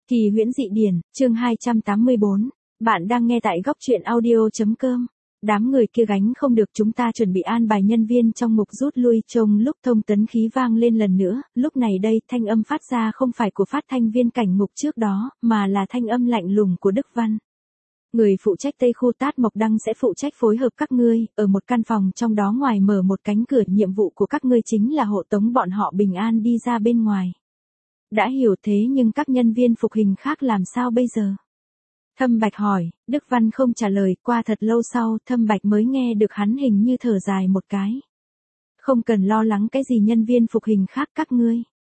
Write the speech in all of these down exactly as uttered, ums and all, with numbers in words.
Kỳ huyễn dị điển, chương hai trăm tám mươi bốn. Bạn đang nghe tại góc truyện audio.com. Đám người kia gánh không được, chúng ta chuẩn bị an bài nhân viên trong mục rút lui. Trông lúc thông tấn khí vang lên lần nữa, lúc này đây thanh âm phát ra không phải của phát thanh viên cảnh ngục trước đó, mà là thanh âm lạnh lùng của Đức Văn. Người phụ trách Tây khu Tát Mộc Đăng sẽ phụ trách phối hợp các ngươi, ở một căn phòng trong đó ngoài mở một cánh cửa, nhiệm vụ của các ngươi chính là hộ tống bọn họ bình an đi ra bên ngoài. Đã hiểu thế nhưng các nhân viên phục hình khác làm sao bây giờ? Thâm Bạch hỏi, Đức Văn không trả lời, qua thật lâu sau Thâm Bạch mới nghe được hắn hình như thở dài một cái. Không cần lo lắng cái gì nhân viên phục hình khác các ngươi.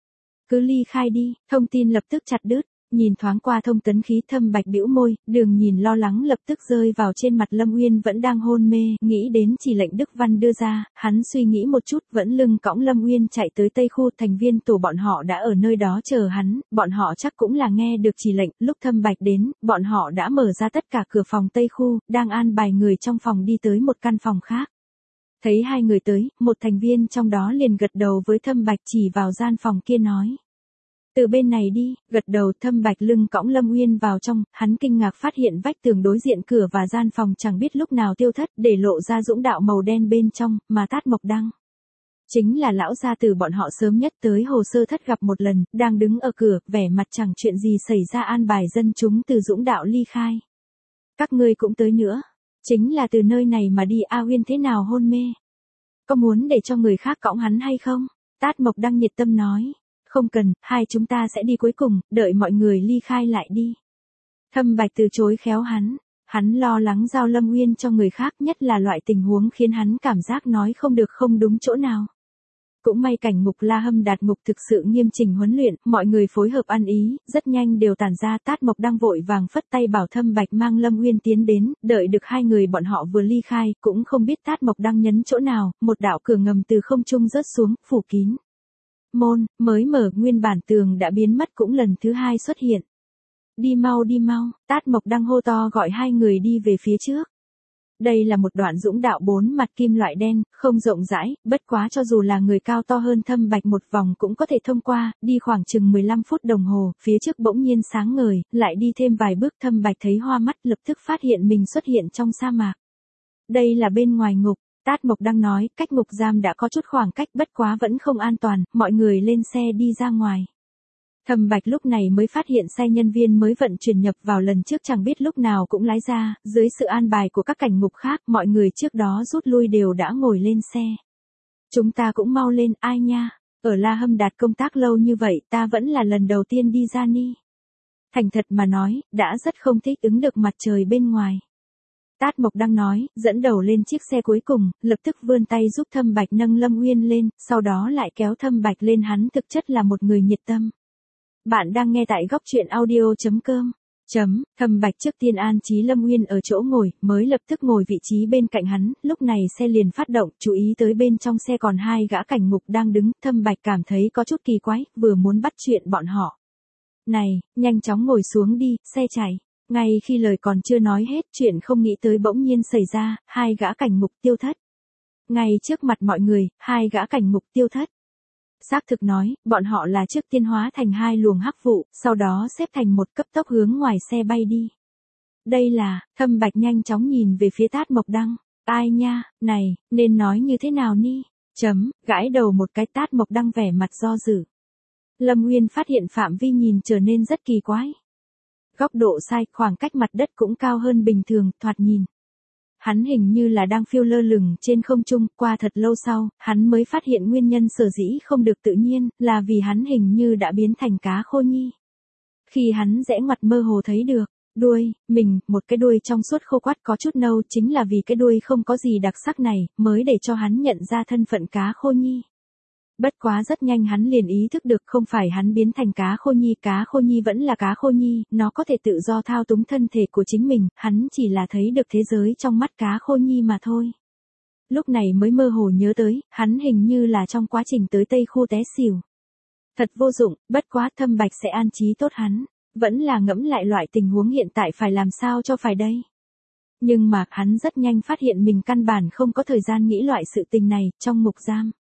Cứ ly khai đi, thông tin lập tức chặt đứt. Nhìn thoáng qua thông tấn khí Thâm Bạch bĩu môi, đường nhìn lo lắng lập tức rơi vào trên mặt Lâm Uyên vẫn đang hôn mê, nghĩ đến chỉ lệnh Đức Văn đưa ra, hắn suy nghĩ một chút vẫn lưng cõng Lâm Uyên chạy tới Tây khu, thành viên tổ bọn họ đã ở nơi đó chờ hắn, bọn họ chắc cũng là nghe được chỉ lệnh, lúc Thâm Bạch đến, bọn họ đã mở ra tất cả cửa phòng Tây khu, đang an bài người trong phòng đi tới một căn phòng khác. Thấy hai người tới, một thành viên trong đó liền gật đầu với Thâm Bạch chỉ vào gian phòng kia nói. Từ bên này đi, gật đầu. Thâm Bạch lưng cõng Lâm Uyên vào trong, hắn kinh ngạc phát hiện vách tường đối diện cửa và gian phòng chẳng biết lúc nào tiêu thất, để lộ ra dũng đạo màu đen bên trong, mà Tát Mộc Đăng. Chính là lão gia tử bọn họ sớm nhất tới hồ sơ thất gặp một lần, đang đứng ở cửa, vẻ mặt chẳng chuyện gì xảy ra an bài dân chúng từ dũng đạo ly khai. Các ngươi cũng tới nữa, chính là từ nơi này mà đi. A Uyên thế nào hôn mê? Có muốn để cho người khác cõng hắn hay không? Tát Mộc Đăng nhiệt tâm nói. Không cần, hai chúng ta sẽ đi cuối cùng, đợi mọi người ly khai lại đi. Thâm Bạch từ chối khéo hắn, hắn lo lắng giao Lâm Uyên cho người khác, nhất là loại tình huống khiến hắn cảm giác nói không được không đúng chỗ nào. Cũng may cảnh ngục La Hâm Đạt ngục thực sự nghiêm chỉnh huấn luyện, mọi người phối hợp ăn ý, rất nhanh đều tản ra. Tát Mộc Đăng vội vàng phất tay bảo Thâm Bạch mang Lâm Uyên tiến đến, đợi được hai người bọn họ vừa ly khai, cũng không biết Tát Mộc Đăng nhấn chỗ nào, một đạo cửa ngầm từ không trung rớt xuống, phủ kín. Môn, mới mở, nguyên bản tường đã biến mất cũng lần thứ hai xuất hiện. Đi mau đi mau, Tát Mộc Đăng hô to gọi hai người đi về phía trước. Đây là một đoạn dũng đạo bốn mặt kim loại đen, không rộng rãi, bất quá cho dù là người cao to hơn Thâm Bạch một vòng cũng có thể thông qua, đi khoảng chừng mười lăm phút đồng hồ, phía trước bỗng nhiên sáng ngời, lại đi thêm vài bước Thâm Bạch thấy hoa mắt lập tức phát hiện mình xuất hiện trong sa mạc. Đây là bên ngoài ngục. Tát Mộc Đăng nói, cách ngục giam đã có chút khoảng cách bất quá vẫn không an toàn, mọi người lên xe đi ra ngoài. Thâm Bạch lúc này mới phát hiện xe nhân viên mới vận chuyển nhập vào lần trước chẳng biết lúc nào cũng lái ra, dưới sự an bài của các cảnh ngục khác, mọi người trước đó rút lui đều đã ngồi lên xe. Chúng ta cũng mau lên, ai nha, ở La Hâm Đạt công tác lâu như vậy ta vẫn là lần đầu tiên đi ra ni. Thành thật mà nói, đã rất không thích ứng được mặt trời bên ngoài. Tát Mộc Đăng nói, dẫn đầu lên chiếc xe cuối cùng, lập tức vươn tay giúp Thâm Bạch nâng Lâm Uyên lên, sau đó lại kéo Thâm Bạch lên. Hắn thực chất là một người nhiệt tâm. Bạn đang nghe tại góc truyện audio.com. Chấm, Thâm Bạch trước tiên an trí Lâm Uyên ở chỗ ngồi, mới lập tức ngồi vị trí bên cạnh hắn, lúc này xe liền phát động, chú ý tới bên trong xe còn hai gã cảnh ngục đang đứng, Thâm Bạch cảm thấy có chút kỳ quái, vừa muốn bắt chuyện bọn họ. Này, nhanh chóng ngồi xuống đi, xe chạy. Ngay khi lời còn chưa nói hết, chuyện không nghĩ tới bỗng nhiên xảy ra, hai gã cảnh ngục tiêu thất. Ngay trước mặt mọi người, hai gã cảnh ngục tiêu thất. Xác thực nói, bọn họ là trước tiên hóa thành hai luồng hắc vụ, sau đó xếp thành một cấp tốc hướng ngoài xe bay đi. Đây là, Thâm Bạch nhanh chóng nhìn về phía Tát Mộc Đăng. Ai nha, này, nên nói như thế nào ni? Chấm, gãi đầu một cái. Tát Mộc Đăng vẻ mặt do dự. Lâm Uyên phát hiện phạm vi nhìn trở nên rất kỳ quái. Góc độ sai, khoảng cách mặt đất cũng cao hơn bình thường, thoạt nhìn. Hắn hình như là đang phiêu lơ lửng trên không trung, qua thật lâu sau, hắn mới phát hiện nguyên nhân sở dĩ không được tự nhiên, là vì hắn hình như đã biến thành cá khô nhi. Khi hắn rẽ ngoặt mơ hồ thấy được, đuôi, mình, một cái đuôi trong suốt khô quắt có chút nâu, chính là vì cái đuôi không có gì đặc sắc này, mới để cho hắn nhận ra thân phận cá khô nhi. Bất quá rất nhanh hắn liền ý thức được không phải hắn biến thành cá khô nhi, cá khô nhi vẫn là cá khô nhi, nó có thể tự do thao túng thân thể của chính mình, hắn chỉ là thấy được thế giới trong mắt cá khô nhi mà thôi. Lúc này mới mơ hồ nhớ tới, hắn hình như là trong quá trình tới Tây khu té xỉu. Thật vô dụng, bất quá Thâm Bạch sẽ an trí tốt hắn, vẫn là ngẫm lại loại tình huống hiện tại phải làm sao cho phải đây. Nhưng mà, hắn rất nhanh phát hiện mình căn bản không có thời gian nghĩ loại sự tình này, trong ngục giam.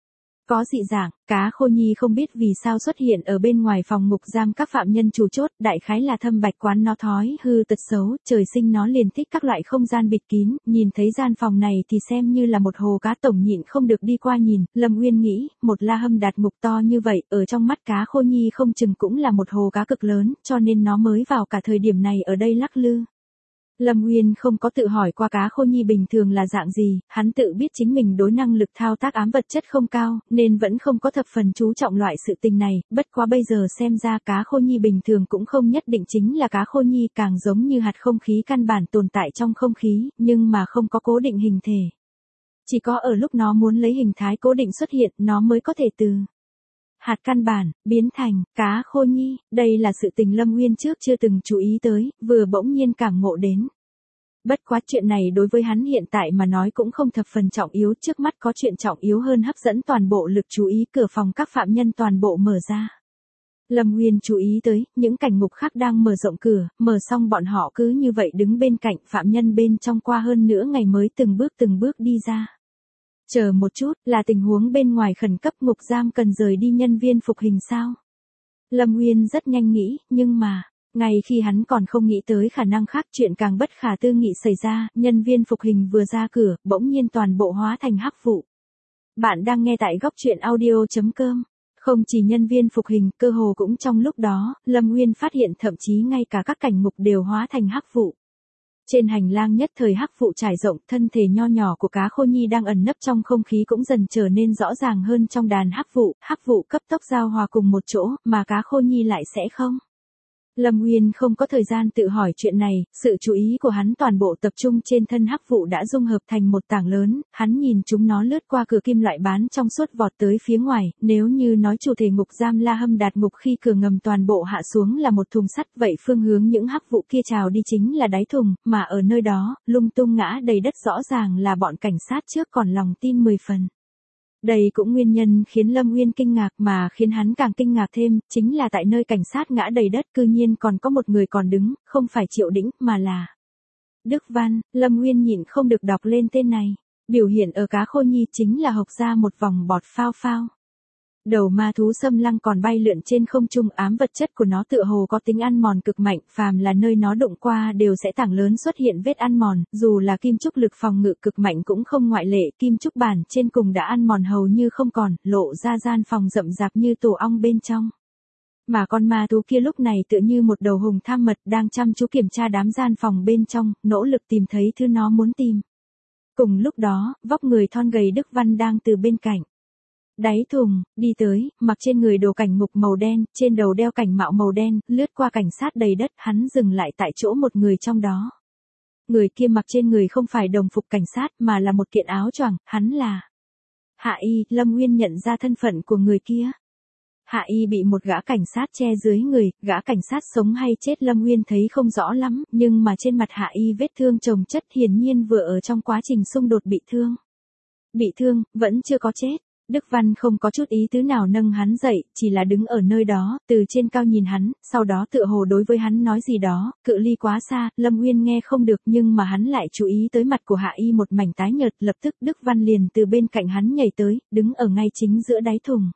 Có dị dạng, Cá Khô Nhi không biết vì sao xuất hiện ở bên ngoài phòng ngục giam các phạm nhân chủ chốt, đại khái là thâm bạch quán nó thói hư tật xấu, trời sinh nó liền thích các loại không gian bịt kín, nhìn thấy gian phòng này thì xem như là một hồ cá, tổng nhịn không được đi qua nhìn. Lâm Uyên nghĩ, một La Hâm Đạt ngục to như vậy, ở trong mắt Cá Khô Nhi không chừng cũng là một hồ cá cực lớn, cho nên nó mới vào cả thời điểm này ở đây lắc lư. Lâm Uyên không có tự hỏi qua Cá Khô Nhi bình thường là dạng gì, hắn tự biết chính mình đối năng lực thao tác ám vật chất không cao, nên vẫn không có thập phần chú trọng loại sự tình này, bất quá bây giờ xem ra Cá Khô Nhi bình thường cũng không nhất định chính là Cá Khô Nhi, càng giống như hạt không khí căn bản tồn tại trong không khí, nhưng mà không có cố định hình thể. Chỉ có ở lúc nó muốn lấy hình thái cố định xuất hiện, nó mới có thể từ hạt căn bản, biến thành Cá Khô Nhi, đây là sự tình Lâm Uyên trước chưa từng chú ý tới, vừa bỗng nhiên cảm ngộ đến. Bất quá chuyện này đối với hắn hiện tại mà nói cũng không thập phần trọng yếu, trước mắt có chuyện trọng yếu hơn hấp dẫn toàn bộ lực chú ý, cửa phòng các phạm nhân toàn bộ mở ra. Lâm Uyên chú ý tới, những cảnh ngục khác đang mở rộng cửa, mở xong bọn họ cứ như vậy đứng bên cạnh phạm nhân bên trong qua hơn nửa ngày mới từng bước từng bước đi ra. Chờ một chút, là tình huống bên ngoài khẩn cấp, ngục giam cần rời đi nhân viên phục hình sao? Lâm Uyên rất nhanh nghĩ, nhưng mà, ngay khi hắn còn không nghĩ tới khả năng khác, chuyện càng bất khả tư nghị xảy ra, nhân viên phục hình vừa ra cửa, bỗng nhiên toàn bộ hóa thành hắc vụ. Bạn đang nghe tại góc truyện audio chấm com. Không chỉ nhân viên phục hình, cơ hồ cũng trong lúc đó, Lâm Uyên phát hiện thậm chí ngay cả các cảnh ngục đều hóa thành hắc vụ. Trên hành lang nhất thời hắc vụ trải rộng, thân thể nho nhỏ của Cá Khô Nhi đang ẩn nấp trong không khí cũng dần trở nên rõ ràng hơn trong đàn hắc vụ, hắc vụ cấp tốc giao hòa cùng một chỗ, mà Cá Khô Nhi lại sẽ không. Lâm Uyên không có thời gian tự hỏi chuyện này, sự chú ý của hắn toàn bộ tập trung trên thân hắc vụ đã dung hợp thành một tảng lớn, hắn nhìn chúng nó lướt qua cửa kim loại bán trong suốt vọt tới phía ngoài, nếu như nói chủ thể ngục giam La Hâm Đạt ngục khi cửa ngầm toàn bộ hạ xuống là một thùng sắt, vậy phương hướng những hắc vụ kia trào đi chính là đáy thùng, mà ở nơi đó, lung tung ngã đầy đất rõ ràng là bọn cảnh sát trước còn lòng tin mười phần. Đây cũng nguyên nhân khiến Lâm Uyên kinh ngạc, mà khiến hắn càng kinh ngạc thêm, chính là tại nơi cảnh sát ngã đầy đất cư nhiên còn có một người còn đứng, không phải Triệu Đĩnh, mà là Đức Văn. Lâm Uyên nhịn không được đọc lên tên này, biểu hiện ở Cá Khô Nhi chính là hộc ra một vòng bọt phao phao. Đầu ma thú xâm lăng còn bay lượn trên không trung, ám vật chất của nó tựa hồ có tính ăn mòn cực mạnh, phàm là nơi nó đụng qua đều sẽ tảng lớn xuất hiện vết ăn mòn, dù là kim trúc lực phòng ngự cực mạnh cũng không ngoại lệ, kim trúc bản trên cùng đã ăn mòn hầu như không còn, lộ ra gian phòng rậm rạp như tổ ong bên trong. Mà con ma thú kia lúc này tựa như một đầu hùng tham mật đang chăm chú kiểm tra đám gian phòng bên trong, nỗ lực tìm thấy thứ nó muốn tìm. Cùng lúc đó, vóc người thon gầy Đức Văn đang từ bên cạnh đáy thùng, đi tới, mặc trên người đồ cảnh ngục màu đen, trên đầu đeo cảnh mạo màu đen, lướt qua cảnh sát đầy đất, hắn dừng lại tại chỗ một người trong đó. Người kia mặc trên người không phải đồng phục cảnh sát mà là một kiện áo choàng, hắn là Hạ Y. Lâm Uyên nhận ra thân phận của người kia. Hạ Y bị một gã cảnh sát che dưới người, gã cảnh sát sống hay chết Lâm Uyên thấy không rõ lắm, nhưng mà trên mặt Hạ Y vết thương chồng chất, hiển nhiên vừa ở trong quá trình xung đột bị thương. Bị thương, vẫn chưa có chết. Đức Văn không có chút ý tứ nào nâng hắn dậy, chỉ là đứng ở nơi đó, từ trên cao nhìn hắn, sau đó tựa hồ đối với hắn nói gì đó, cự ly quá xa, Lâm Uyên nghe không được, nhưng mà hắn lại chú ý tới mặt của Hạ Y một mảnh tái nhợt, lập tức Đức Văn liền từ bên cạnh hắn nhảy tới, đứng ở ngay chính giữa đáy thùng.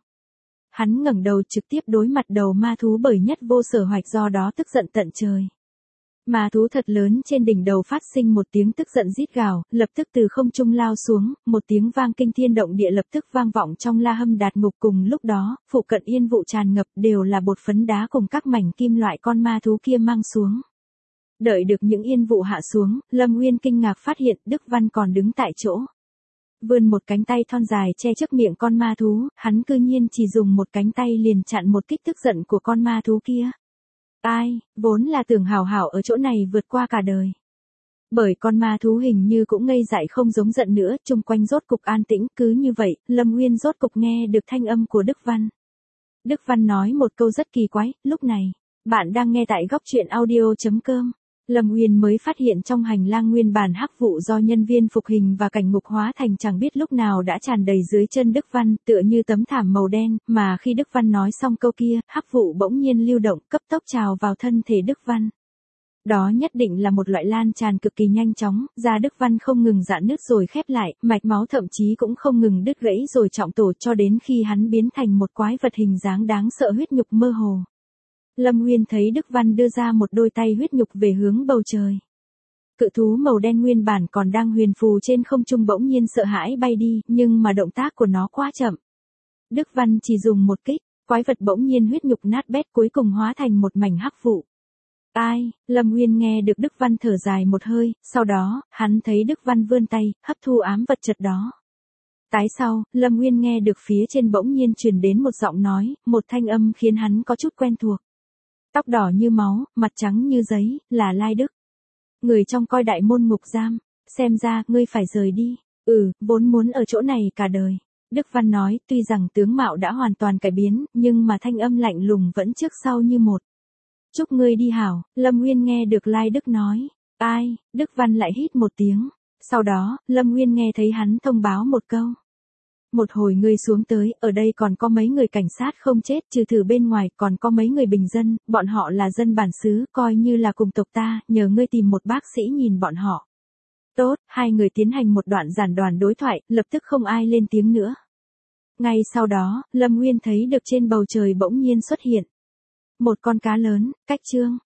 Hắn ngẩng đầu trực tiếp đối mặt đầu ma thú bởi nhất vô sở hoạch, do đó tức giận tận trời. Ma thú thật lớn trên đỉnh đầu phát sinh một tiếng tức giận rít gào, lập tức từ không trung lao xuống, một tiếng vang kinh thiên động địa lập tức vang vọng trong La Hâm Đạt ngục, cùng lúc đó, phụ cận yên vụ tràn ngập, đều là bột phấn đá cùng các mảnh kim loại con ma thú kia mang xuống. Đợi được những yên vụ hạ xuống, Lâm Uyên kinh ngạc phát hiện Đức Văn còn đứng tại chỗ. Vươn một cánh tay thon dài che trước miệng con ma thú, hắn cư nhiên chỉ dùng một cánh tay liền chặn một kích tức giận của con ma thú kia. Ai, vốn là tưởng hảo hảo ở chỗ này vượt qua cả đời. Bởi con ma thú hình như cũng ngây dại không giống giận nữa, chung quanh rốt cục an tĩnh, cứ như vậy, Lâm Uyên rốt cục nghe được thanh âm của Đức Văn. Đức Văn nói một câu rất kỳ quái, lúc này, bạn đang nghe tại góc truyện audio chấm com. Lâm Uyên mới phát hiện trong hành lang nguyên bản hắc vụ do nhân viên phục hình và cảnh ngục hóa thành chẳng biết lúc nào đã tràn đầy dưới chân Đức Văn, tựa như tấm thảm màu đen, mà khi Đức Văn nói xong câu kia, hắc vụ bỗng nhiên lưu động, cấp tốc trào vào thân thể Đức Văn. Đó nhất định là một loại lan tràn cực kỳ nhanh chóng, da Đức Văn không ngừng rạn nứt rồi khép lại, mạch máu thậm chí cũng không ngừng đứt gãy rồi trọng tổ cho đến khi hắn biến thành một quái vật hình dáng đáng sợ huyết nhục mơ hồ. Lâm Nguyên thấy Đức Văn đưa ra một đôi tay huyết nhục về hướng bầu trời. Cự thú màu đen nguyên bản còn đang huyền phù trên không trung bỗng nhiên sợ hãi bay đi, nhưng mà động tác của nó quá chậm. Đức Văn chỉ dùng một kích, quái vật bỗng nhiên huyết nhục nát bét cuối cùng hóa thành một mảnh hắc vụ. Ai, Lâm Nguyên nghe được Đức Văn thở dài một hơi, sau đó, hắn thấy Đức Văn vươn tay, hấp thu ám vật chất đó. Tái sau, Lâm Nguyên nghe được phía trên bỗng nhiên truyền đến một giọng nói, một thanh âm khiến hắn có chút quen thuộc. Tóc đỏ như máu, mặt trắng như giấy, là Lai Đức. Người trong coi đại môn ngục giam, xem ra, ngươi phải rời đi. Ừ, vốn muốn ở chỗ này cả đời. Đức Văn nói, tuy rằng tướng mạo đã hoàn toàn cải biến, nhưng mà thanh âm lạnh lùng vẫn trước sau như một. Chúc ngươi đi hảo, Lâm Nguyên nghe được Lai Đức nói. Ai, Đức Văn lại hít một tiếng. Sau đó, Lâm Nguyên nghe thấy hắn thông báo một câu. Một hồi ngươi xuống tới, ở đây còn có mấy người cảnh sát không chết, trừ thử bên ngoài, còn có mấy người bình dân, bọn họ là dân bản xứ, coi như là cùng tộc ta, nhờ ngươi tìm một bác sĩ nhìn bọn họ. Tốt, hai người tiến hành một đoạn giản đoàn đối thoại, lập tức không ai lên tiếng nữa. Ngay sau đó, Lâm Nguyên thấy được trên bầu trời bỗng nhiên xuất hiện một con cá lớn, cách trương,